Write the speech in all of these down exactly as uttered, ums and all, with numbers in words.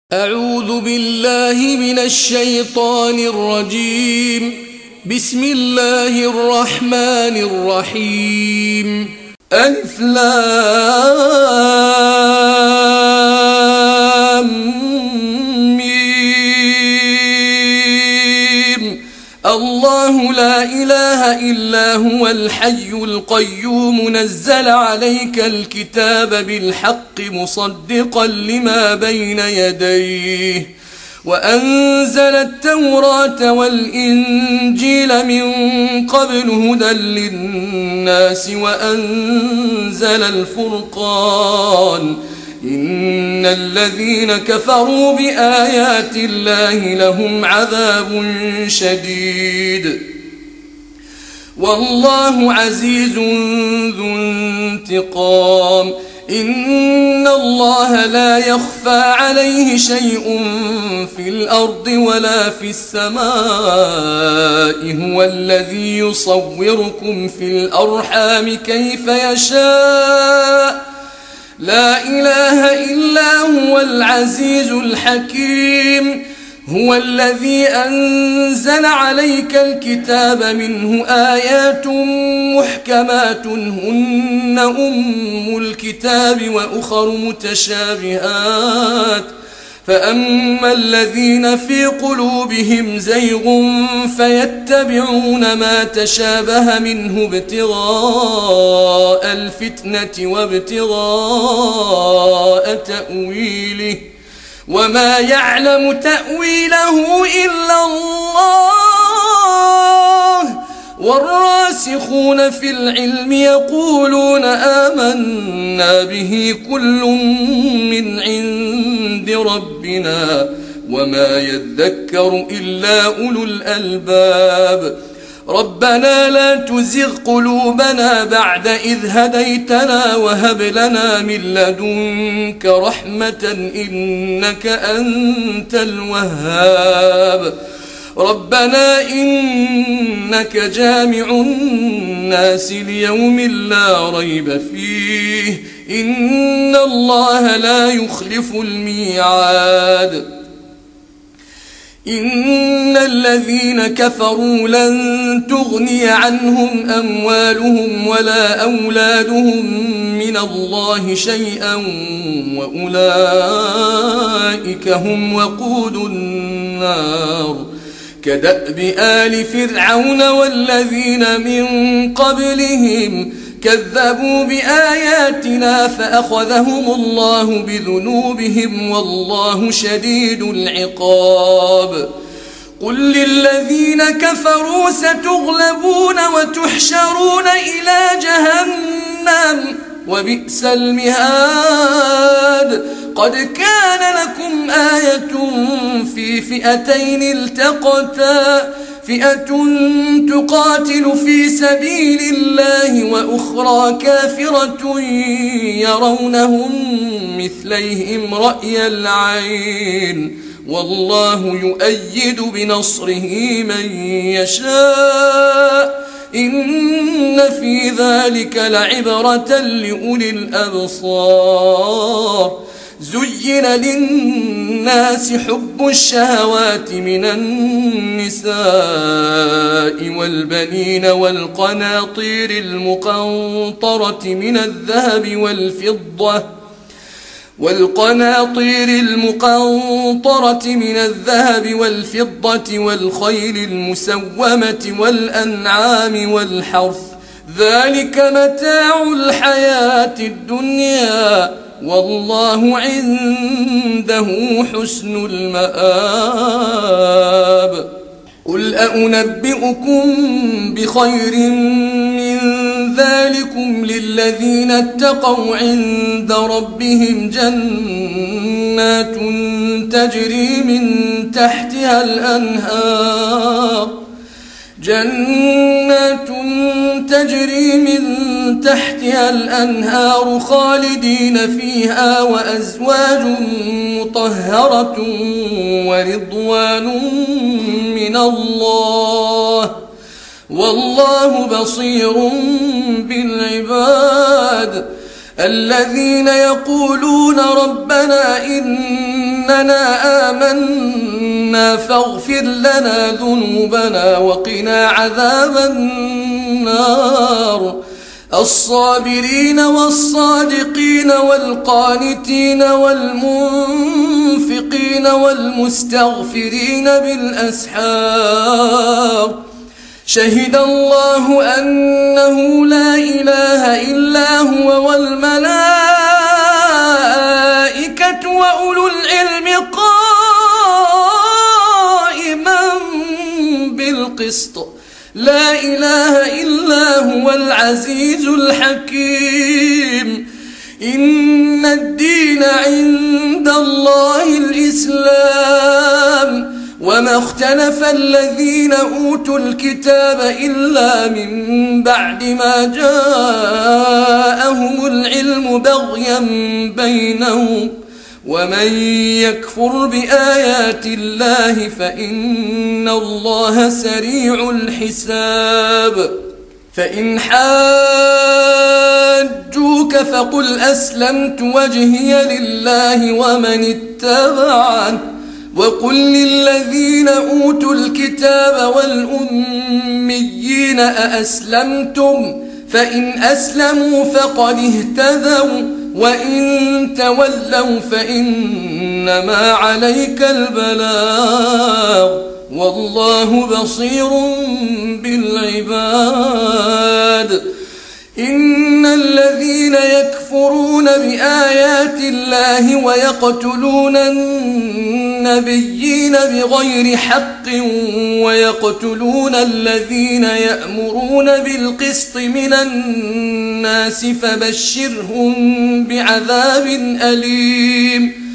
أعوذ بالله من الشيطان الرجيم. بسم الله الرحمن الرحيم. ألف لام ميم. الله لا إله إلا هو الحي القيوم نزل عليك الكتاب بالحق مصدقا لما بين يديه وأنزل التوراة والإنجيل من قبل هدى للناس وأنزل الفرقان إن الذين كفروا بآيات الله لهم عذاب شديد والله عزيز ذو انتقام. إن الله لا يخفى عليه شيء في الأرض ولا في السماء هو الذي يصوركم في الأرحام كيف يشاء لا إله إلا هو العزيز الحكيم. هو الذي أنزل عليك الكتاب منه آيات محكمات هن أم الكتاب وأخر متشابهات فأما الذين في قلوبهم زيغ فيتبعون ما تشابه منه ابتغاء الفتنة وابتغاء تأويله وما يعلم تأويله إلا الله والراسخون في العلم يقولون آمنا به كل من عند ربنا وما يذكر إلا أولو الألباب. ربنا لا تزغ قلوبنا بعد إذ هديتنا وهب لنا من لدنك رحمة إنك أنت الوهاب. ربنا إنك جامع الناس ليوم لا ريب فيه إن الله لا يخلف الميعاد. إن الذين كفروا لن تغني عنهم أموالهم ولا أولادهم من الله شيئا وأولئك هم وقود النار. كدأب آل فرعون والذين من قبلهم كذبوا بآياتنا فأخذهم الله بذنوبهم والله شديد العقاب. قل للذين كفروا ستغلبون وتحشرون إلى جهنم وبئس المهاد. قد كان لكم آية في فئتين التقتا فئة تقاتل في سبيل الله وأخرى كافرة يرونهم مثليهم رأي العين والله يؤيد بنصره من يشاء إن في ذلك لعبرة لأولي الأبصار. زين للناس حب الشهوات من النساء والبنين والقناطير المقنطرة من الذهب والفضة والقناطير المقنطرة من الذهب والفضة والخيل المسومة والأنعام والحرث ذلك متاع الحياة الدنيا والله عنده حسن المآب. قل أنبئكم بخير من ذلكم للذين اتقوا عند ربهم جنات تجري من تحتها الأنهار جنات تجري من تحتها الأنهار خالدين فيها وأزواج مطهرة ورضوان من الله والله بصير بالعباد. الذين يقولون ربنا إن إننا آمنا فاغفر لنا ذنوبنا وقنا عذاب النار الصابرين والصادقين والقانتين والمنفقين والمستغفرين بالأسحار شهد الله أنه لا إله إلا هو والملائكة وأولو العلم قائما بالقسط لا إله إلا هو العزيز الحكيم إن الدين عند الله الإسلام وما اختلف الذين أوتوا الكتاب إلا من بعد ما جاءهم العلم بغيا بينهم ومن يكفر بآيات الله فإن الله سريع الحساب فإن حاجوك فقل أسلمت وجهي لله ومن اتبعني وقل للذين أوتوا الكتاب والأميين أأسلمتم فإن أسلموا فقد اهتدوا وإن تولوا فإنما عليك البلاغ والله بصير بالعباد إن الذين يكفرون بآيات الله ويقتلون النبيين بغير حق ويقتلون الذين يأمرون بالقسط من الناس فبشرهم بعذاب أليم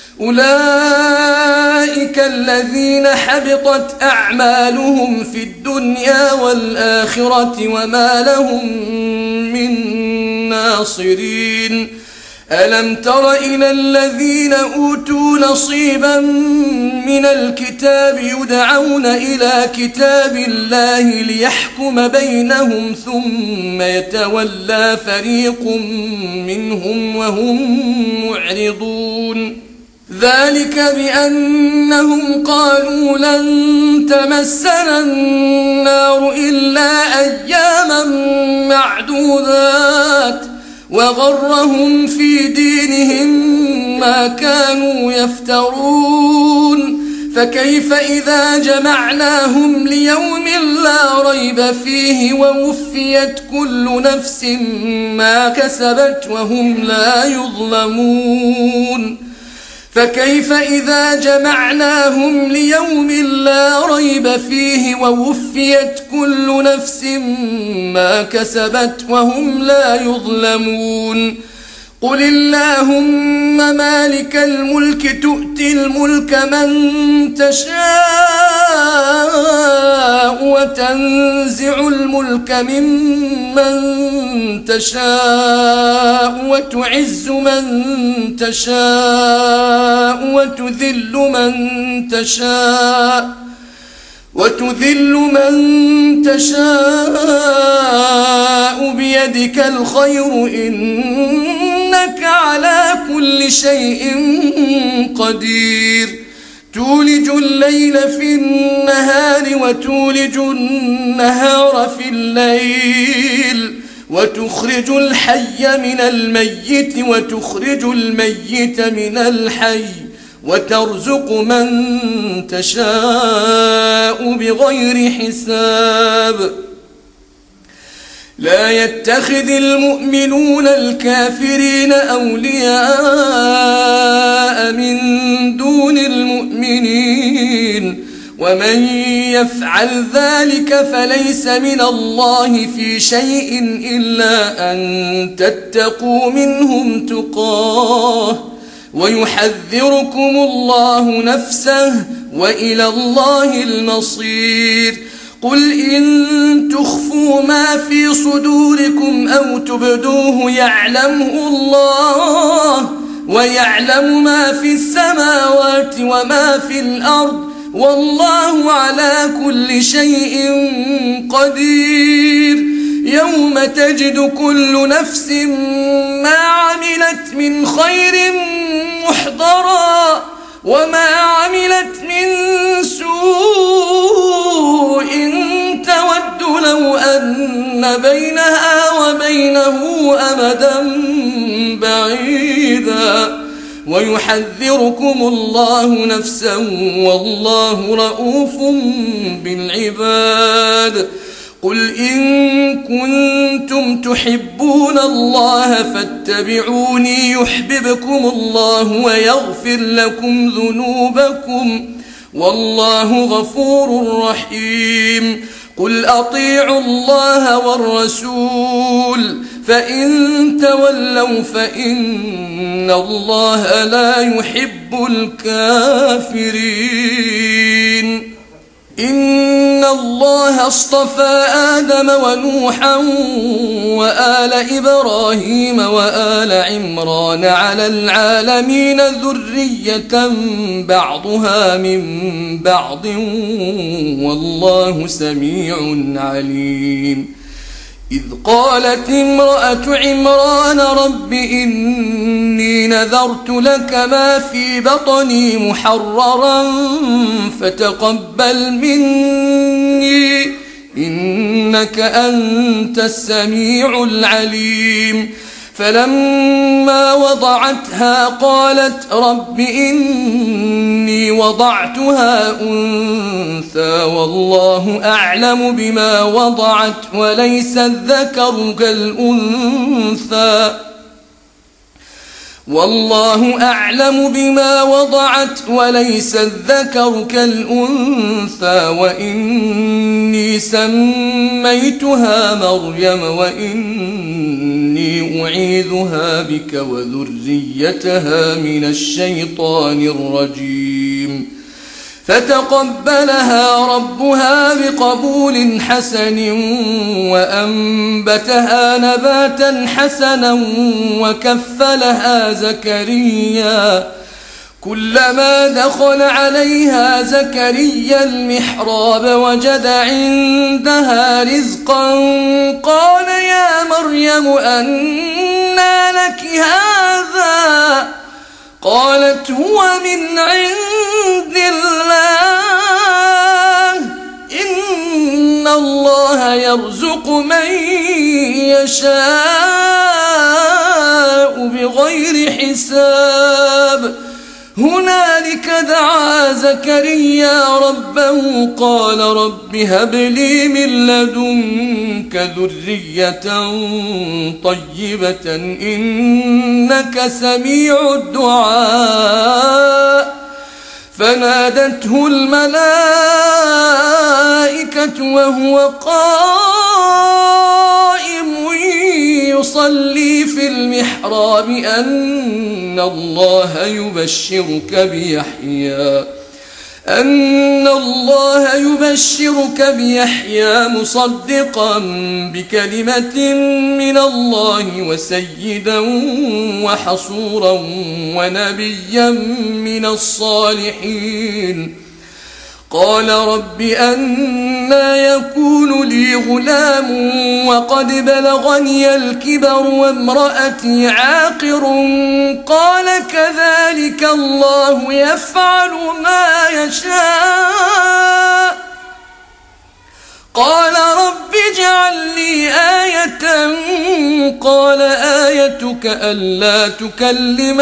أولئك الذين حبطت أعمالهم في الدنيا والآخرة وما لهم من ناصرين ألم تر إلى الذين أوتوا نصيبا من الكتاب يدعون إلى كتاب الله ليحكم بينهم ثم يتولى فريق منهم وهم معرضون ذلك بأنهم قالوا لن تمسنا النار إلا أياما معدودات وغرهم في دينهم ما كانوا يفترون فكيف إذا جمعناهم ليوم لا ريب فيه ووفيت كل نفس ما كسبت وهم لا يظلمون فكيف إذا جمعناهم ليوم لا ريب فيه ووفيت كل نفس ما كسبت وهم لا يظلمون قل اللهم مالك الملك تؤتي الملك من تشاء وتنزع الملك ممن تشاء وتعز من تشاء وتذل من تشاء وتذل من تشاء بيدك الخير إنك على كل شيء قدير تولج الليل في النهار وتولج النهار في الليل وتخرج الحي من الميت وتخرج الميت من الحي وترزق من تشاء بغير حساب لا يتخذ المؤمنون الكافرين أولياء من دون المؤمنين ومن يفعل ذلك فليس من الله في شيء إلا أن تتقوا منهم تقاه ويحذركم الله نفسه وإلى الله المصير قل إن تخفوا ما في صدوركم أو تبدوه يعلمه الله ويعلم ما في السماوات وما في الأرض والله على كل شيء قدير يوم تجد كل نفس ما عملت من خير محضرا وما عملت من سوء تود لو أن بينها وبينه أمدا بعيدا ويحذركم الله نفسا والله رؤوف بالعباد. قل إن كنتم تحبون الله فاتبعوني يحببكم الله ويغفر لكم ذنوبكم والله غفور رحيم. قل أطيعوا الله والرسول فإن تولوا فإن الله لا يحب الكافرين. إن الله اصطفى آدم ونوحا وآل إبراهيم وآل عمران على العالمين ذرية بعضها من بعض والله سميع عليم. إذ قالت امرأة عمران رب إني نذرت لك ما في بطني محررا فتقبل مني إنك أنت السميع العليم. فلما وضعتها قالت رب إني وضعتها أنثى والله أعلم بما وضعت وليس الذكر كالأنثى والله أعلم بما وضعت وليس الذكر كالأنثى وإني سميتها مريم وإني أعيذها بك وذريتها من الشيطان الرجيم. فتقبلها ربها بقبول حسن وأنبتها نباتا حسنا وكفلها زكريا. كلما دخل عليها زكريا المحراب وجد عندها رزقا قال يا مريم أنى لك هذا قالت هو من عند الله إن الله يرزق من يشاء بغير حساب. هنالك دعا زكريا ربه قال رب هب لي من لدنك ذرية طيبة إنك سميع الدعاء. فنادته الملائكة وهو قائم يصلي في المحراب أن الله يبشرك بيحيى أن الله يبشرك بيحيى مصدقا بكلمة من الله وسيدا وحصورا ونبيا من الصالحين. قال رب أنى يكون لي غلام وقد بلغني الكبر وامرأتي عاقر قال كذلك الله يفعل ما يشاء. قال رب اجعل لي آية قال آيتك ألا تكلم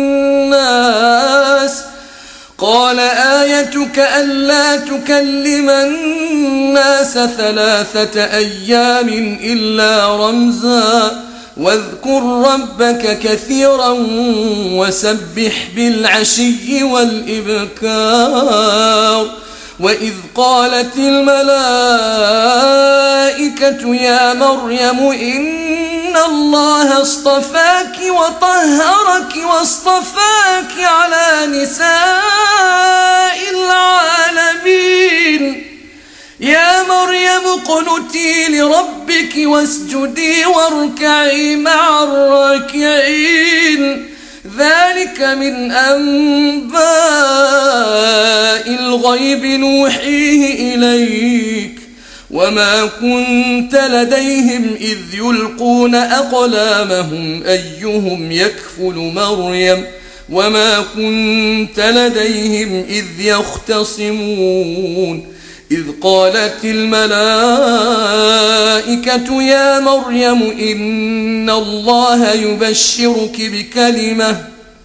الناس قال آيتك ألا تكلم الناس ثلاثة أيام إلا رمزا واذكر ربك كثيرا وسبح بالعشي والإبكار. وإذ قالت الملائكة يا مريم إن الله اصطفاك وطهرك واصطفاك على نساء العالمين. يا مريم اقنتي لربك واسجدي واركعي مع الراكعين. ذلك من أنباء الغيب نوحيه إليك وما كنت لديهم إذ يلقون أقلامهم أيهم يكفل مريم وما كنت لديهم إذ يختصمون إذ قالت الملائكة يا مريم إن الله يبشرك بكلمة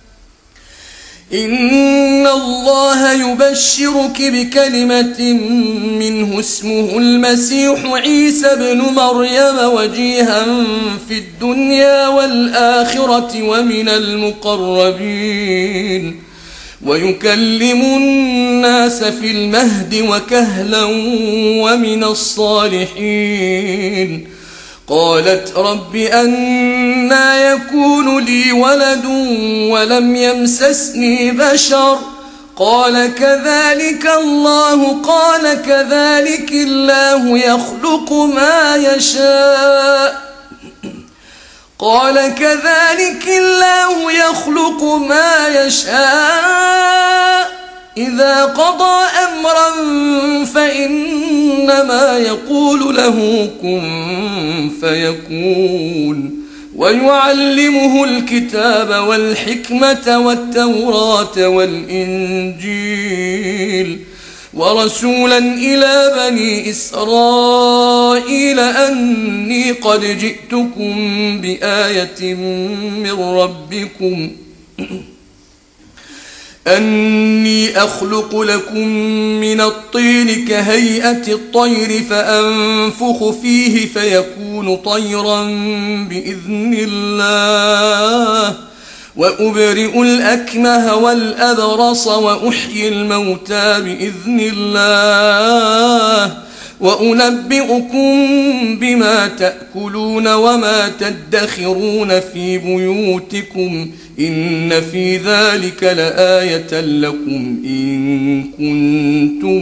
إن الله يبشرك بكلمة منه اسمه المسيح عيسى ابن مريم وجيها في الدنيا والآخرة ومن المقربين ويكلم الناس في المهد وكهلا ومن الصالحين قالت رب أنى يكون لي ولد ولم يمسسني بشر قال كذلك الله قال كذلك الله يخلق ما يشاء قال كذلك الله يخلق ما يشاء إذا قضى أمرا فإنما يقول له كن فيكون ويعلمه الكتاب والحكمة والتوراة والإنجيل ورسولا إلى بني إسرائيل أني قد جئتكم بآية من ربكم أني أخلق لكم من الطين كهيئة الطير فأنفخ فيه فيكون طيرا بإذن الله وأبرئ الأكمه والأبرص وأحيي الموتى بإذن الله وأنبئكم بما تأكلون وما تدخرون في بيوتكم إن في ذلك لآية لكم إن كنتم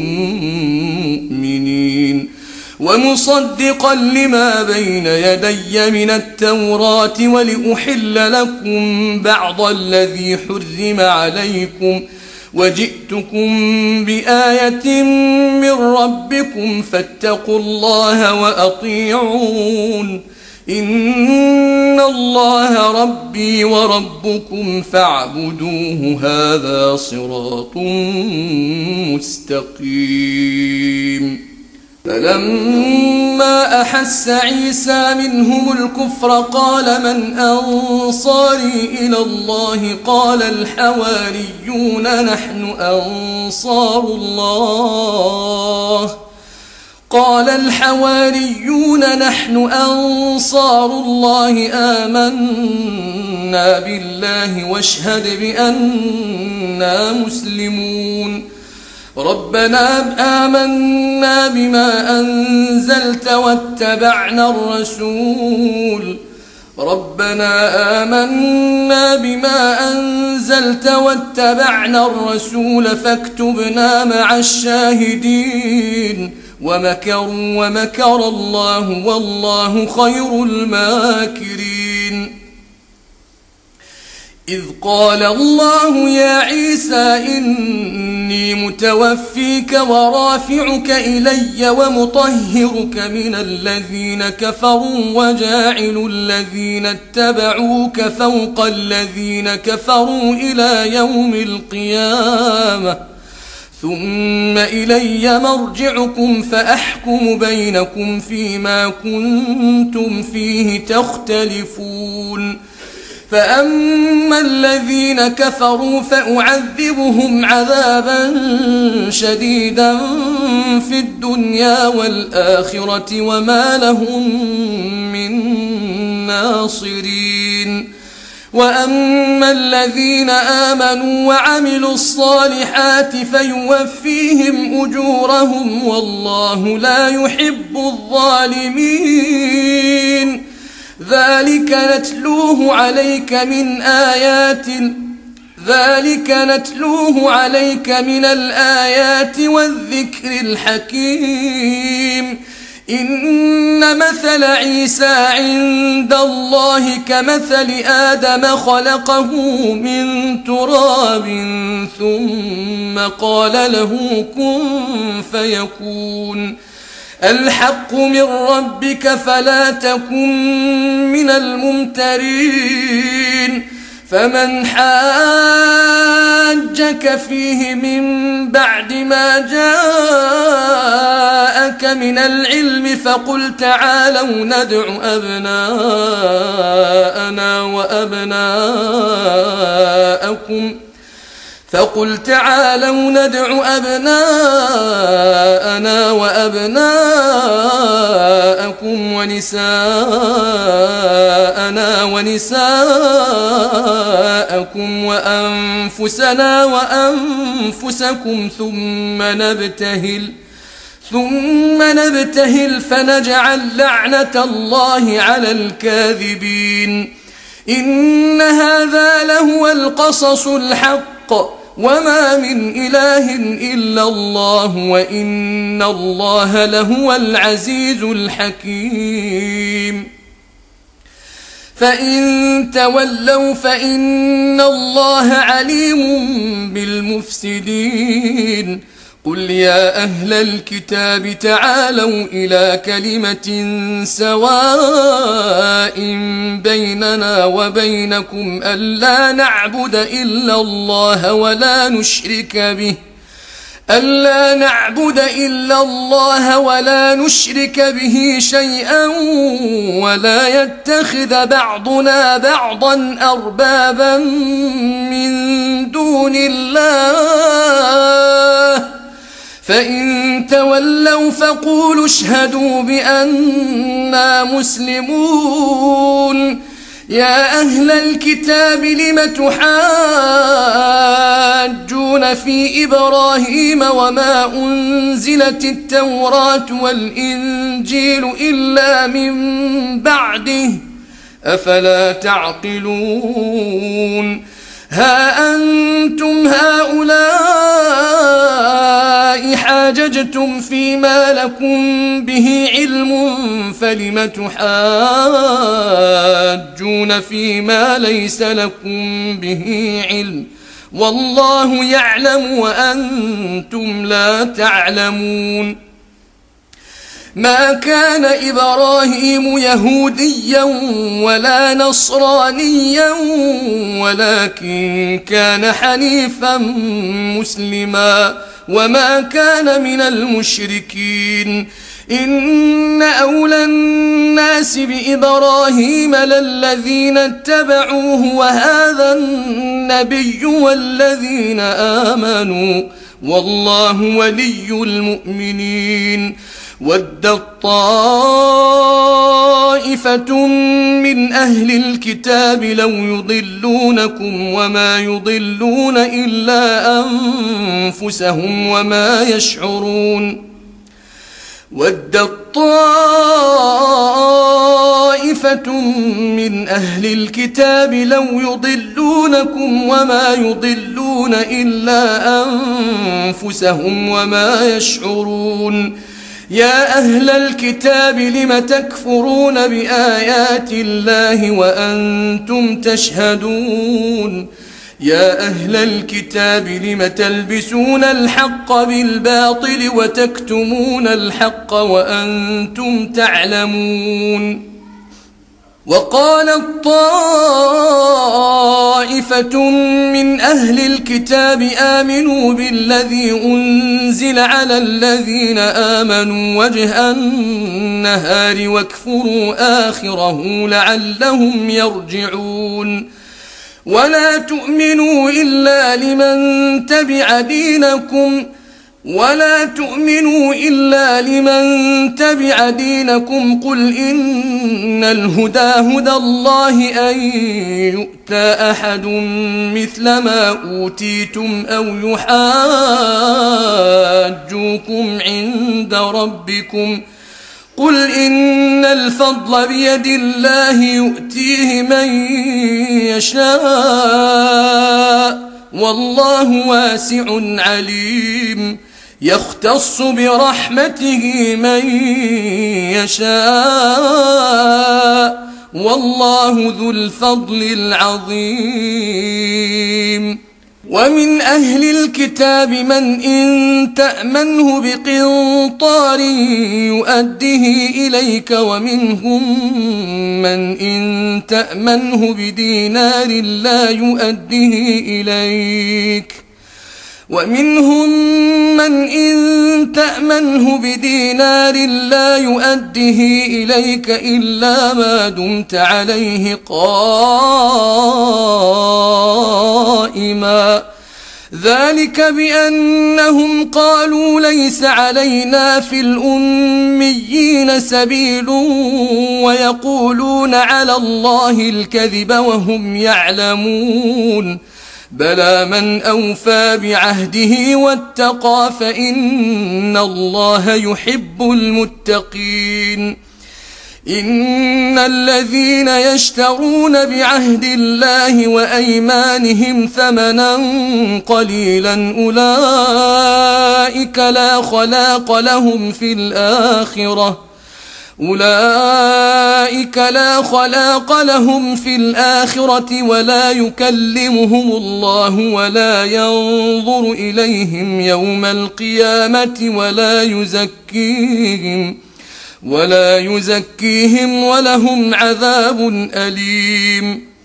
مؤمنين ومصدقا لما بين يدي من التوراة ولأحل لكم بعض الذي حرم عليكم وجئتكم بآية من ربكم فاتقوا الله وأطيعون إن الله ربي وربكم فاعبدوه هذا صراط مستقيم فلما أحس عيسى منهم الكفر قال من أنصاري إلى الله قال الحواريون نحن أنصار الله قال الحواريون نحن أنصار الله آمنا بالله واشهد بأننا مسلمون ربنا آمنا بما أنزلت واتبعنا الرسول ربنا آمنا بما أنزلت واتبعنا الرسول فاكتبنا مع الشاهدين ومكروا ومكر الله والله خير الماكرين إذ قال الله يا عيسى إني متوفيك ورافعك إلي ومطهرك من الذين كفروا وجاعل الذين اتبعوك فوق الذين كفروا إلى يوم القيامة ثم إلي مرجعكم فأحكم بينكم فيما كنتم فيه تختلفون فأما الذين كفروا فأعذبهم عذابا شديدا في الدنيا والآخرة وما لهم من ناصرين وأما الذين آمنوا وعملوا الصالحات فيوفيهم أجورهم والله لا يحب الظالمين ذلك نتلوه عليك من آيات ذلك نتلوه عليك من الآيات والذكر الحكيم إن مثل عيسى عند الله كمثل آدم خلقه من تراب ثم قال له كن فيكون الحق من ربك فلا تكن من الممترين فمن حاجك فيه من بعد ما جاءك من العلم فقل تعالوا ندع أبناءنا وأبناءكم فقل تعالوا ندع أبناءنا وأبناءكم ونساءنا ونساءكم وأنفسنا وأنفسكم ثم نبتهل ثم نبتهل فنجعل لعنة الله على الكاذبين. إن هذا لهو القصص الحق وما من إله إلا الله وإن الله لهو العزيز الحكيم. فإن تولوا فإن الله عليم بالمفسدين. قل يا أهل الكتاب تعالوا إلى كلمة سواء بيننا وبينكم ألا نعبد إلا الله ولا نشرك به ألا نعبد إلا الله ولا نشرك به شيئا ولا يتخذ بعضنا بعضا أربابا من دون الله فإن تولوا فقولوا اشهدوا بأننا مسلمون. يا أهل الكتاب لم تحاجون في إبراهيم وما أنزلت التوراة والإنجيل إلا من بعده أفلا تعقلون. ها أنتم هؤلاء حاججتم فيما لكم به علم فلم تحاجون فيما ليس لكم به علم والله يعلم وأنتم لا تعلمون. ما كان إبراهيم يهوديا ولا نصرانيا ولكن كان حنيفا مسلما وما كان من المشركين. إن أولى الناس بإبراهيم للذين اتبعوه وهذا النبي والذين آمنوا والله ولي المؤمنين. ودت طائفة من أهل الكتاب لو يضلونكم وما يضلون إلا أنفسهم وما يشعرون. ودت طائفة من أهل الكتاب لو يضلونكم وما يضلون إلا أنفسهم وما يشعرون. يا أهل الكتاب لم تكفرون بآيات الله وأنتم تشهدون. يا أهل الكتاب لم تلبسون الحق بالباطل وتكتمون الحق وأنتم تعلمون. وقالت طائفة من أهل الكتاب آمنوا بالذي أنزل على الذين آمنوا وجه النهار واكفروا آخره لعلهم يرجعون. ولا تؤمنوا إلا لمن تبع دينكم ولا تؤمنوا إلا لمن تبع دينكم قل إن الهدى هدى الله أن يؤتى أحد مثل ما أوتيتم أو يحاجوكم عند ربكم قل إن الفضل بيد الله يؤتيه من يشاء والله واسع عليم. يختص برحمته من يشاء والله ذو الفضل العظيم. ومن أهل الكتاب من إن تأمنه بقنطار يؤده إليك ومنهم من إن تأمنه بدينار لا يؤده إليك ومنهم من إن تأمنه بدينار لا يؤده إليك إلا ما دمت عليه قائما ذلك بأنهم قالوا ليس علينا في الأميين سبيل ويقولون على الله الكذب وهم يعلمون بلى من أوفى بعهده واتقى فإن الله يحب المتقين إن الذين يشترون بعهد الله وأيمانهم ثمنا قليلا أولئك لا خلاق لهم في الآخرة أولئك لا خلاق لهم في الآخرة ولا يكلمهم الله ولا ينظر إليهم يوم القيامة ولا يزكيهم ولا يزكيهم ولهم عذاب أليم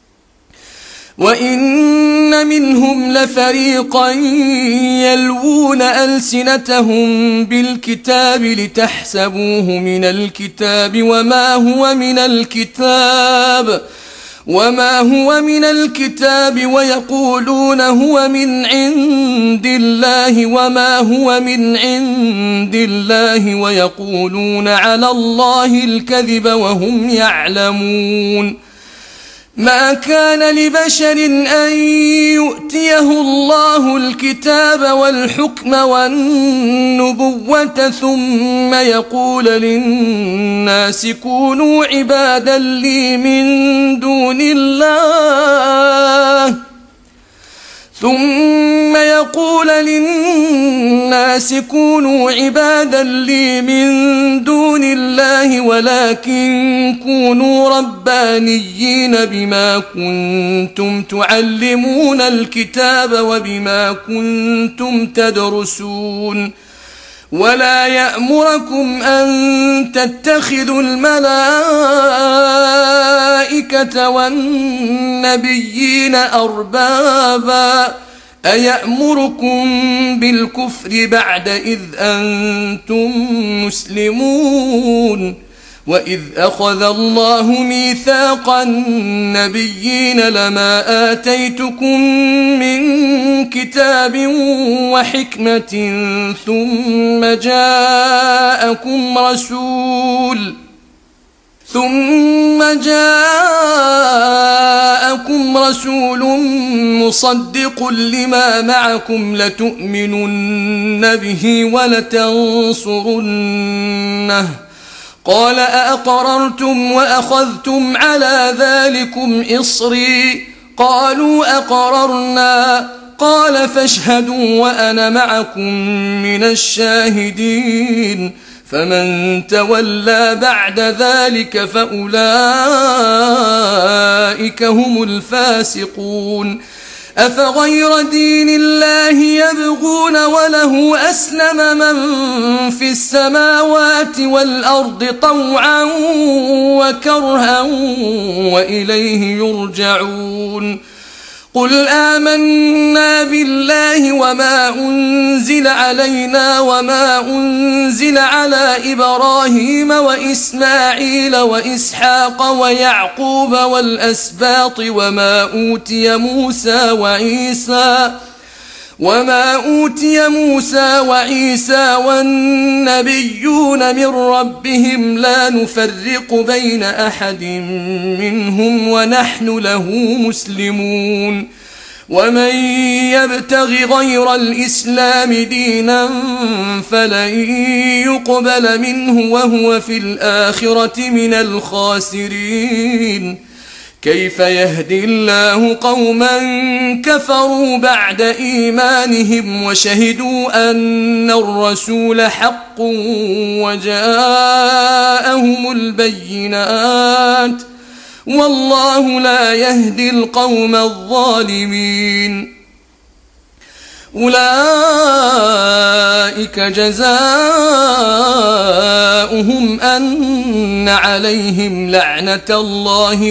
وإن منهم لفريقا يلوون ألسنتهم بالكتاب لتحسبوه من الكتاب وما هو من الكتاب وما هو من الكتاب ويقولون هو من عند الله وما هو من عند الله ويقولون على الله الكذب وهم يعلمون ما كان لبشر أن يؤتيه الله الكتاب والحكم والنبوة ثم يقول للناس كونوا عبادا لي من دون الله ثم يقول للناس كونوا عبادا لي من دون الله ولكن كونوا ربانيين بما كنتم تعلمون الكتاب وبما كنتم تدرسون ولا يأمركم أن تتخذوا الملائكة والنبيين أربابا أيأمركم بالكفر بعد إذ أنتم مسلمون وإذ أخذ الله ميثاق النبيين لما آتيتكم من كتاب وحكمة ثم جاءكم رسول ثم جاءكم رسول مصدق لما معكم لتؤمنن به ولتنصرنه قال أأقررتم وأخذتم على ذلكم إصري قالوا أقررنا قال فاشهدوا وأنا معكم من الشاهدين فمن تولى بعد ذلك فأولئك هم الفاسقون أفغير دين الله يبغون وله أسلم من في السماوات والأرض طوعا وكرها وإليه يرجعون قل آمنا بالله وما أنزل علينا وما أنزل على إبراهيم وإسماعيل وإسحاق ويعقوب والأسباط وما أوتي موسى وعيسى وما أوتي موسى وعيسى والنبيون من ربهم لا نفرق بين أحد منهم ونحن له مسلمون ومن يبتغ غير الإسلام دينا فلن يقبل منه وهو في الآخرة من الخاسرين كيف يهدي الله قوما كفروا بعد إيمانهم وشهدوا أن الرسول حق وجاءهم البينات والله لا يهدي القوم الظالمين أولئك جزاؤهم أن عليهم لعنة الله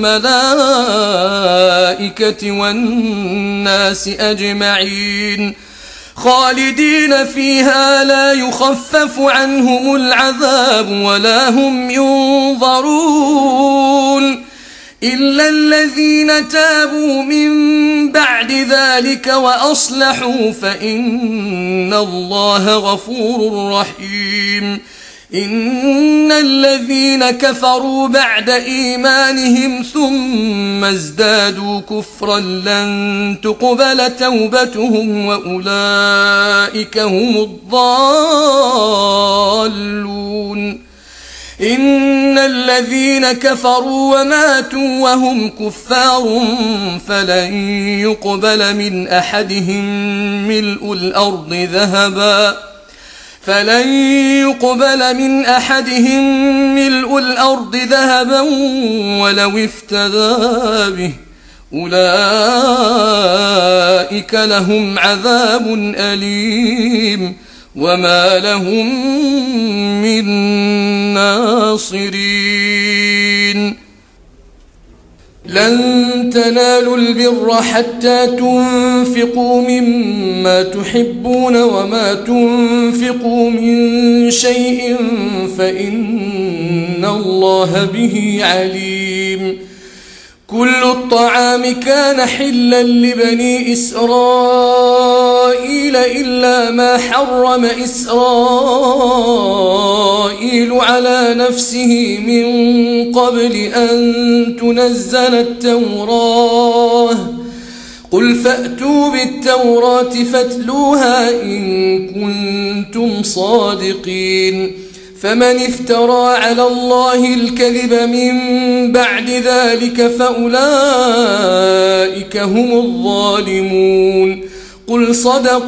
والملائكة والناس أجمعين خالدين فيها لا يخفف عنهم العذاب ولا هم ينظرون إلا الذين تابوا من بعد ذلك وأصلحوا فإن الله غفور رحيم إن الذين كفروا بعد إيمانهم ثم ازدادوا كفرا لن تقبل توبتهم وأولئك هم الضالون إن الذين كفروا وماتوا وهم كفار فلن يقبل من أحدهم ملء الأرض ذهبا فلن يقبل من أحدهم ملء الأرض ذهبا ولو افتدى به أولئك لهم عذاب أليم وما لهم من ناصرين لن تنالوا البر حتى تنفقوا مما تحبون وما تنفقوا من شيء فإن الله به عليم كل الطعام كان حلا لبني إسرائيل إلا ما حرم إسرائيل على نفسه من قبل أن تنزل التوراة قل فأتوا بالتوراة فاتلوها إن كنتم صادقين فمن افترى على الله الكذب من بعد ذلك فأولئك هم الظالمون قل صدق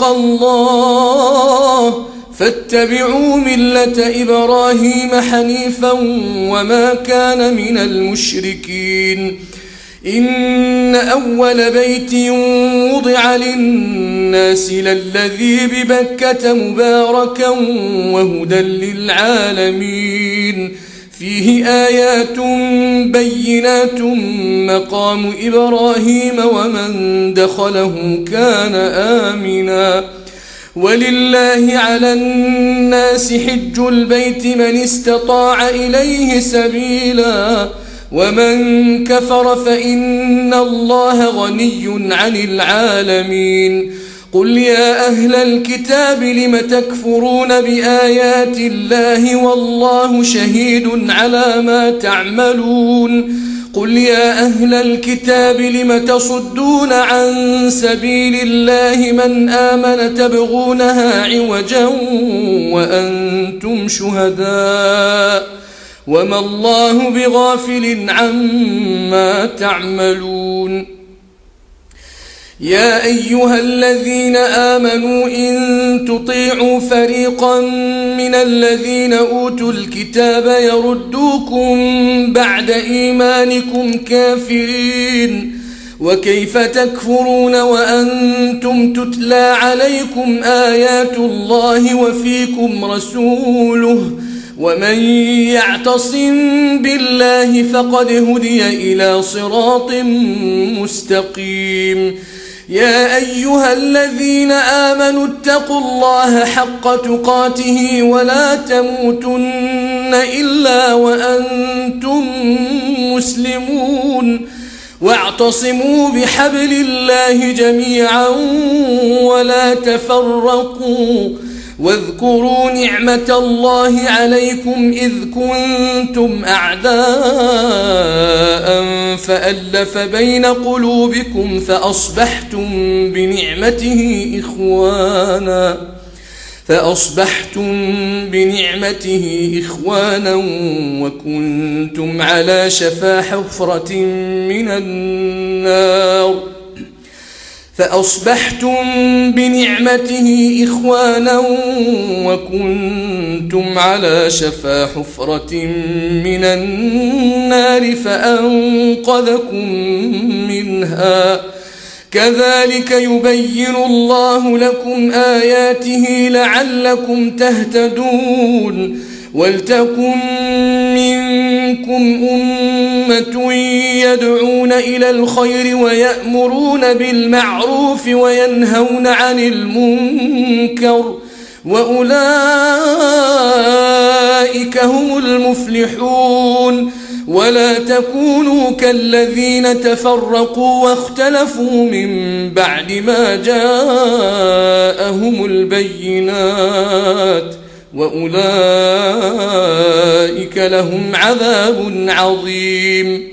الله فاتبعوا ملة إبراهيم حنيفا وما كان من المشركين إن أول بيت وضع للناس للذي ببكة مباركا وهدى للعالمين فيه آيات بينات مقام إبراهيم ومن دخله كان آمنا ولله على الناس حج البيت من استطاع إليه سبيلا ومن كفر فإن الله غني عن العالمين قل يا أهل الكتاب لم تكفرون بآيات الله والله شهيد على ما تعملون قل يا أهل الكتاب لم تصدون عن سبيل الله من آمن تبغونها عوجا وأنتم شهداء وما الله بغافل عما تعملون يا أيها الذين آمنوا إن تطيعوا فريقا من الذين أوتوا الكتاب يردوكم بعد إيمانكم كافرين وكيف تكفرون وأنتم تتلى عليكم آيات الله وفيكم رسوله ومن يعتصم بالله فقد هدي إلى صراط مستقيم يا أيها الذين آمنوا اتقوا الله حق تقاته ولا تموتن إلا وأنتم مسلمون واعتصموا بحبل الله جميعا ولا تفرقوا واذكروا نعمة الله عليكم إذ كنتم أعداء فألف بين قلوبكم فأصبحتم بنعمته إخوانا فأصبحتم بنعمته إخوانا وكنتم على شفا حفرة من النار فأصبحتم بنعمته إخوانا وكنتم على شفا حفرة من النار فأنقذكم منها كذلك يبين الله لكم آياته لعلكم تهتدون ولتكن منكم أمة يدعون إلى الخير ويأمرون بالمعروف وينهون عن المنكر وأولئك هم المفلحون ولا تكونوا كالذين تفرقوا واختلفوا من بعد ما جاءهم البينات وأولئك لهم عذاب عظيم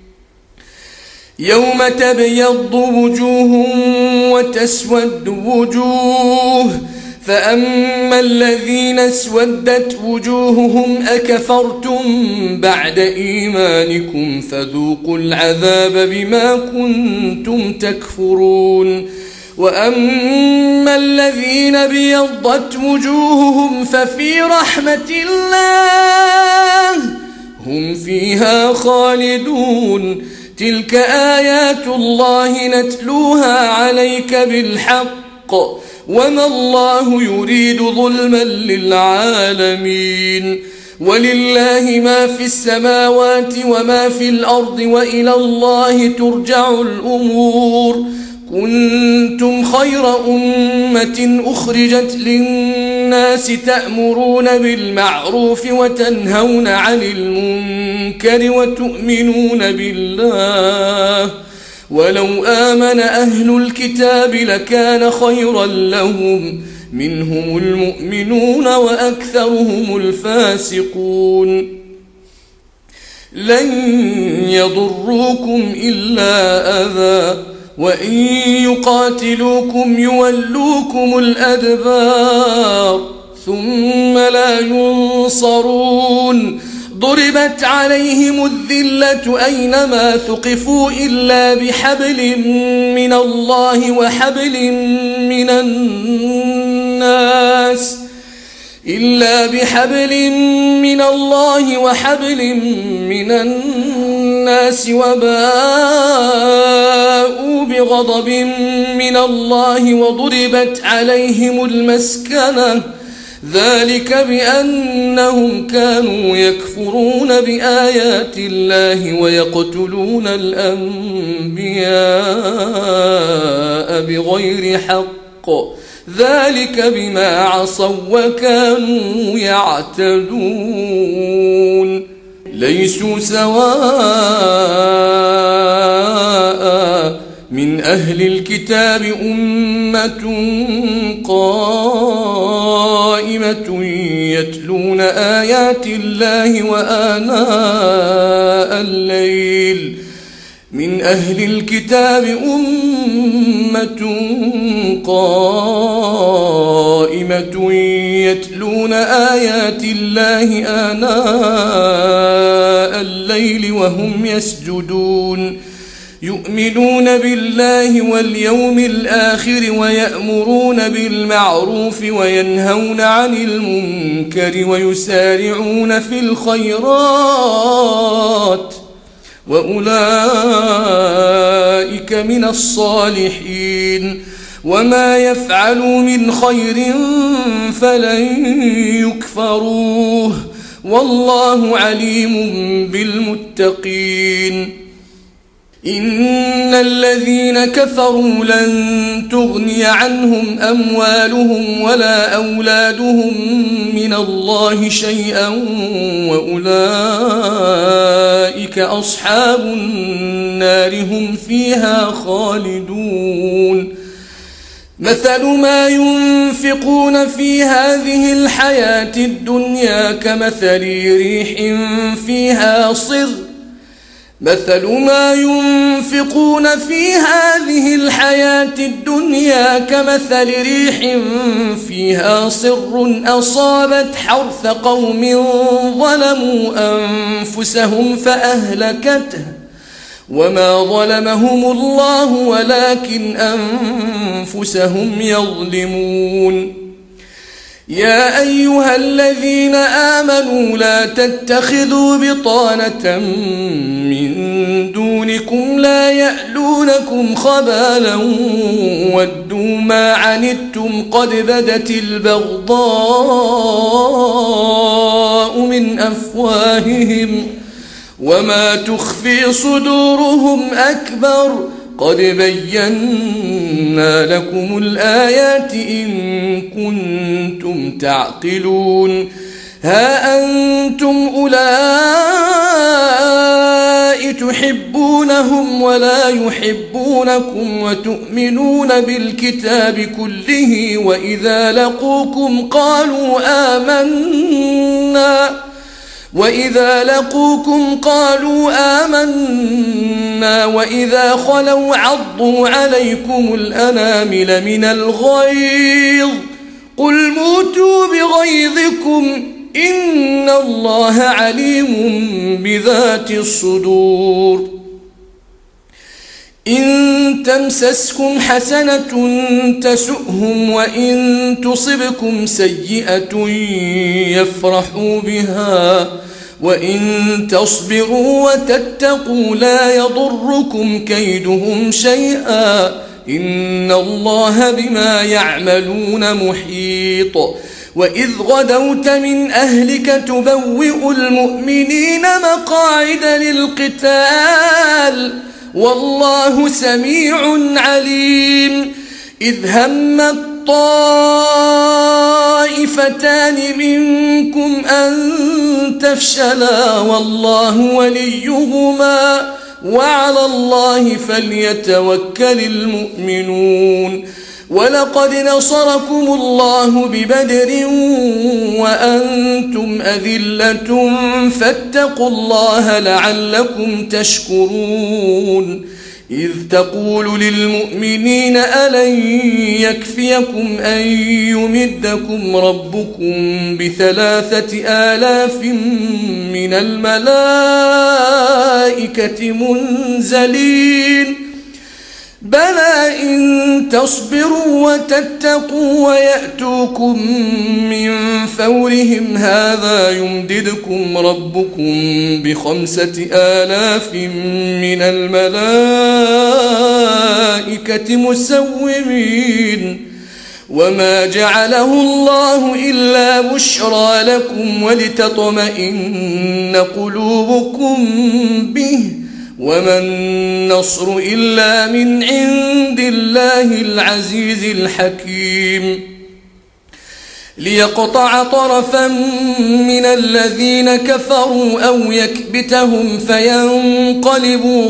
يوم تبيض وجوه وتسود وجوه فأما الذين اسودت وجوههم أكفرتم بعد إيمانكم فذوقوا العذاب بما كنتم تكفرون وأما الذين بيضت وجوههم ففي رحمة الله هم فيها خالدون تلك آيات الله نتلوها عليك بالحق وما الله يريد ظلما للعالمين ولله ما في السماوات وما في الأرض وإلى الله ترجع الأمور كنتم خير أمة أخرجت للناس تأمرون بالمعروف وتنهون عن المنكر وتؤمنون بالله ولو آمن أهل الكتاب لكان خيرا لهم منهم المؤمنون وأكثرهم الفاسقون لن يضروكم إلا أذى وإن يقاتلوكم يولوكم الأدبار ثم لا ينصرون ضربت عليهم الذلة أينما ثقفوا إلا بحبل من الله وحبل من الناس إلا بحبل من الله وحبل من الناس وباءوا بغضب من الله وضربت عليهم المسكنة ذلك بأنهم كانوا يكفرون بآيات الله ويقتلون الأنبياء بغير حق ذلك بما عصوا وكانوا يعتدون ليسوا سواء من أهل الكتاب أمة قائمة يتلون آيات الله وآناء الليل من أهل الكتاب أمة قائمة يتلون آيات الله آناء الليل وهم يسجدون يؤمنون بالله واليوم الآخر ويأمرون بالمعروف وينهون عن المنكر ويسارعون في الخيرات وأولئك من الصالحين وما يفعلوا من خير فلن يكفروه والله عليم بالمتقين إن الذين كفروا لن تغني عنهم أموالهم ولا أولادهم من الله شيئا وأولئك أصحاب النار هم فيها خالدون مثل ما ينفقون في هذه الحياة الدنيا كمثل ريح فيها صر مثل ما ينفقون في هذه الحياة الدنيا كمثل ريح فيها صر أصابت حرث قوم ظلموا أنفسهم فأهلكته وما ظلمهم الله ولكن أنفسهم يظلمون يا أيها الذين آمنوا لا تتخذوا بطانة من دونكم لا يألونكم خبالا ودوا ما عنتم قد بدت البغضاء من أفواههم وما تخفي صدورهم أكبر قد بينا لكم الآيات إن كنتم تعقلون ها أنتم أولئك تحبونهم ولا يحبونكم وتؤمنون بالكتاب كله وإذا لقوكم قالوا آمنا وإذا لقوكم قالوا آمنا وإذا خلوا عضوا عليكم الأنامل من الغيظ قل موتوا بغيظكم إن الله عليم بذات الصدور إن تمسسكم حسنة تسؤهم وإن تصبكم سيئة يفرحوا بها وإن تصبروا وتتقوا لا يضركم كيدهم شيئا إن الله بما يعملون محيط وإذ غدوت من أهلك تبوئ المؤمنين مقاعد للقتال والله سميع عليم إذ هم الطائفتان منكم أن تفشلا والله وليهما وعلى الله فليتوكل المؤمنون ولقد نصركم الله ببدر وأنتم أذلة فاتقوا الله لعلكم تشكرون إذ تقول للمؤمنين ألن يكفيكم أن يمدكم ربكم بثلاثة آلاف من الملائكة منزلين بلى إن تصبروا وتتقوا ويأتوكم من فورهم هذا يمددكم ربكم بخمسة آلاف من الملائكة مسومين وما جعله الله إلا بشرى لكم ولتطمئن قلوبكم به وما النصر إلا من عند الله العزيز الحكيم ليقطع طرفا من الذين كفروا أو يكبتهم فينقلبوا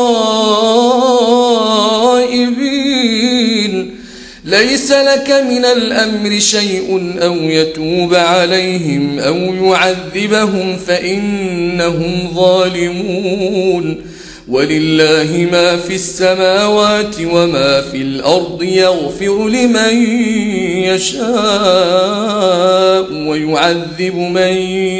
خائبين ليس لك من الأمر شيء أو يتوب عليهم أو يعذبهم فإنهم ظالمون ولله ما في السماوات وما في الأرض يغفر لمن يشاء ويعذب من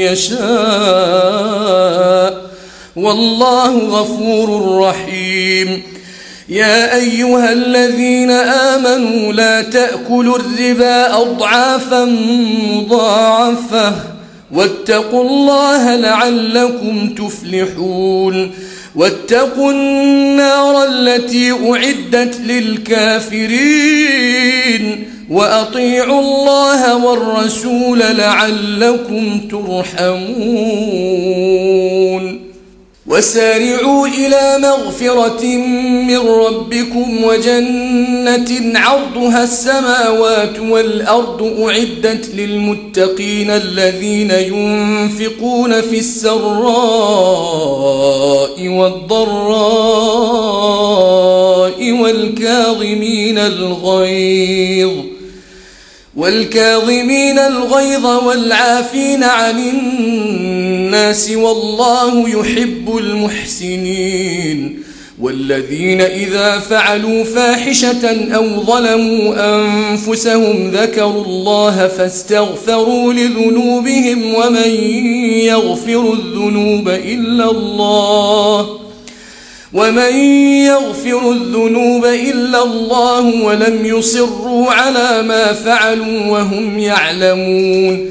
يشاء والله غفور رحيم يا أيها الذين آمنوا لا تأكلوا الربا أضعافا مضاعفة واتقوا الله لعلكم تفلحون واتقوا النار التي أعدت للكافرين وأطيعوا الله والرسول لعلكم ترحمون وسارعوا إلى مغفرة من ربكم وجنة عرضها السماوات والأرض أعدت للمتقين الذين ينفقون في السراء والضراء والكاظمين الغيظ والكاظمين الغيظ والعافين عن الناس والله يحب المحسنين والذين إذا فعلوا فاحشة أو ظلموا أنفسهم ذكروا الله فاستغفروا لذنوبهم ومن يغفر الذنوب إلا الله ومن يغفر الذنوب إلا الله ولم يصروا على ما فعلوا وهم يعلمون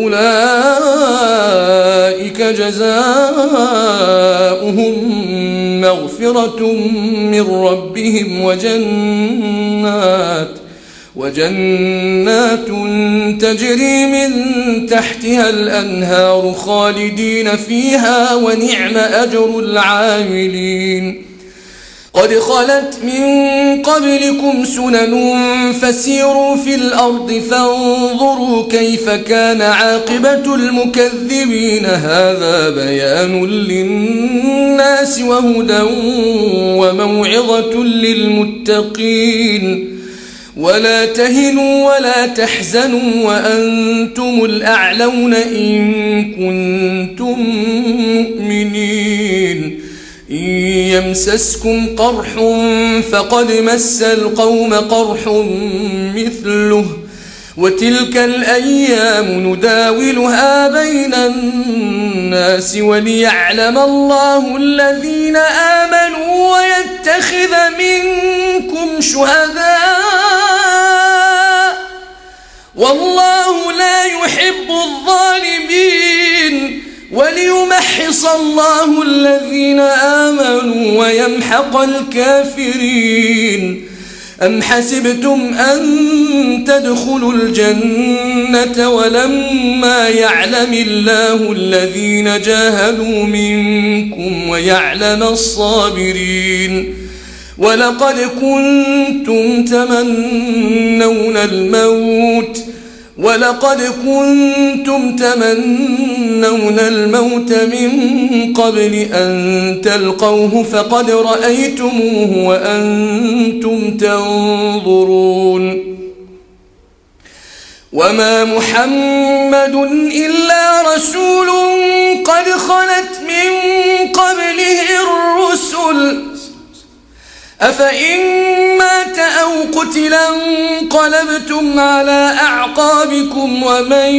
أولئك جزاؤهم مغفرة من ربهم وجنات وجنات تجري من تحتها الأنهار خالدين فيها ونعم أجر العاملين قد خلت من قبلكم سنن فسيروا في الأرض فانظروا كيف كان عاقبة المكذبين هذا بيان للناس وهدى وموعظة للمتقين ولا تهنوا ولا تحزنوا وأنتم الأعلون إن كنتم مؤمنين إن يمسسكم قرح فقد مس القوم قرح مثله وتلك الأيام نداولها بين الناس وليعلم الله الذين آمنوا ويتخذ منكم شهداء والله لا يحب الظالمين وليمحص الله الذين آمنوا ويمحق الكافرين أم حسبتم أن تدخلوا الجنة ولما يعلم الله الذين جاهدوا منكم ويعلم الصابرين ولقد كنتم تمنون الموت ولقد كنتم تمنون الموت من قبل أن تلقوه فقد رأيتموه وأنتم تنظرون وما محمد إلا رسول قد خلت من قبله الرسل أفإن مات أو قتلا انقلبتم على أعقابكم ومن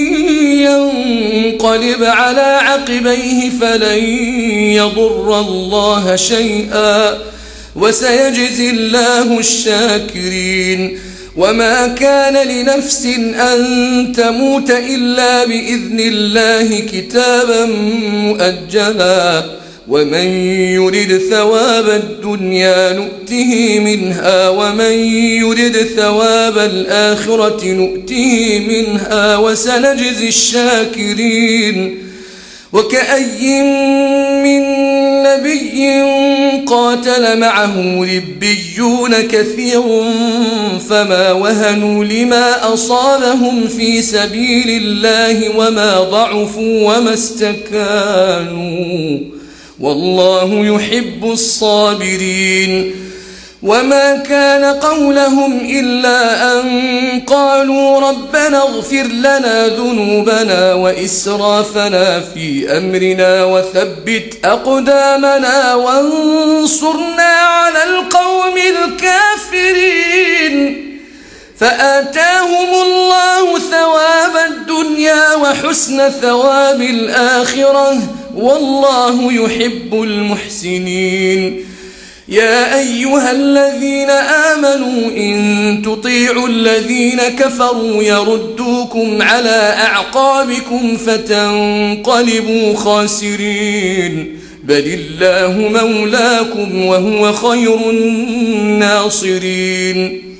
ينقلب على عقبيه فلن يضر الله شيئا وسيجزي الله الشاكرين وما كان لنفس أن تموت إلا بإذن الله كتابا مؤجلا ومن يرد ثواب الدنيا نؤته منها ومن يرد ثواب الآخرة نؤته منها وسنجزي الشاكرين وكأي من نبي قاتل معه ربيون كثير فما وهنوا لما أصابهم في سبيل الله وما ضعفوا وما استكانوا والله يحب الصابرين وما كان قولهم إلا أن قالوا ربنا اغفر لنا ذنوبنا وإسرافنا في أمرنا وثبت أقدامنا وانصرنا على القوم الكافرين فآتاهم الله ثواب الدنيا وحسن ثواب الآخرة والله يحب المحسنين يا أيها الذين آمنوا إن تطيعوا الذين كفروا يردوكم على أعقابكم فتنقلبوا خاسرين بل الله مولاكم وهو خير الناصرين